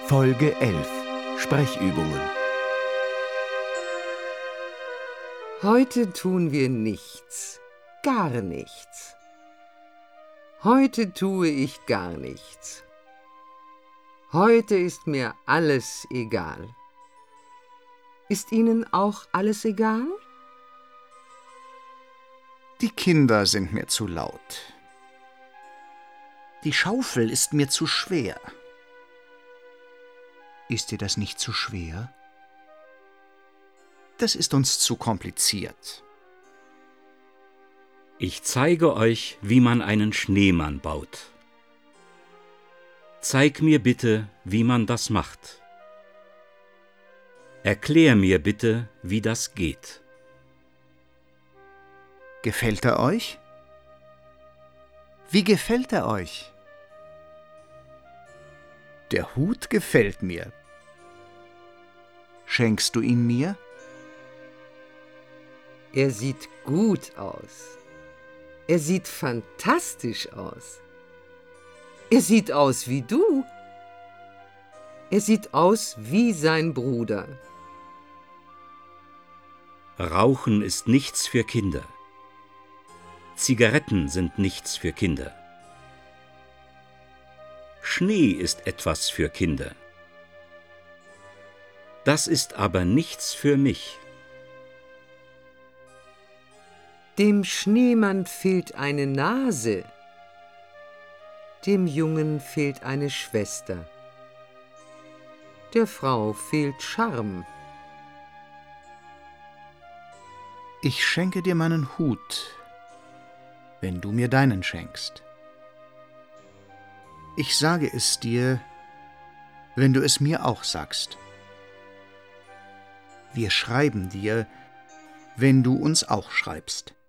Folge 11. Sprechübungen. Heute tun wir nichts, gar nichts. Heute tue ich gar nichts. Heute ist mir alles egal. Ist Ihnen auch alles egal? Die Kinder sind mir zu laut. Die Schaufel ist mir zu schwer. Ist dir das nicht zu schwer? Das ist uns zu kompliziert. Ich zeige euch, wie man einen Schneemann baut. Zeig mir bitte, wie man das macht. Erklär mir bitte, wie das geht. Gefällt er euch? Wie gefällt er euch? Der Hut gefällt mir. Schenkst du ihn mir? Er sieht gut aus. Er sieht fantastisch aus. Er sieht aus wie du. Er sieht aus wie sein Bruder. Rauchen ist nichts für Kinder. Zigaretten sind nichts für Kinder. Schnee ist etwas für Kinder. Das ist aber nichts für mich. Dem Schneemann fehlt eine Nase. Dem Jungen fehlt eine Schwester. Der Frau fehlt Charme. Ich schenke dir meinen Hut, wenn du mir deinen schenkst. Ich sage es dir, wenn du es mir auch sagst. Wir schreiben dir, wenn du uns auch schreibst.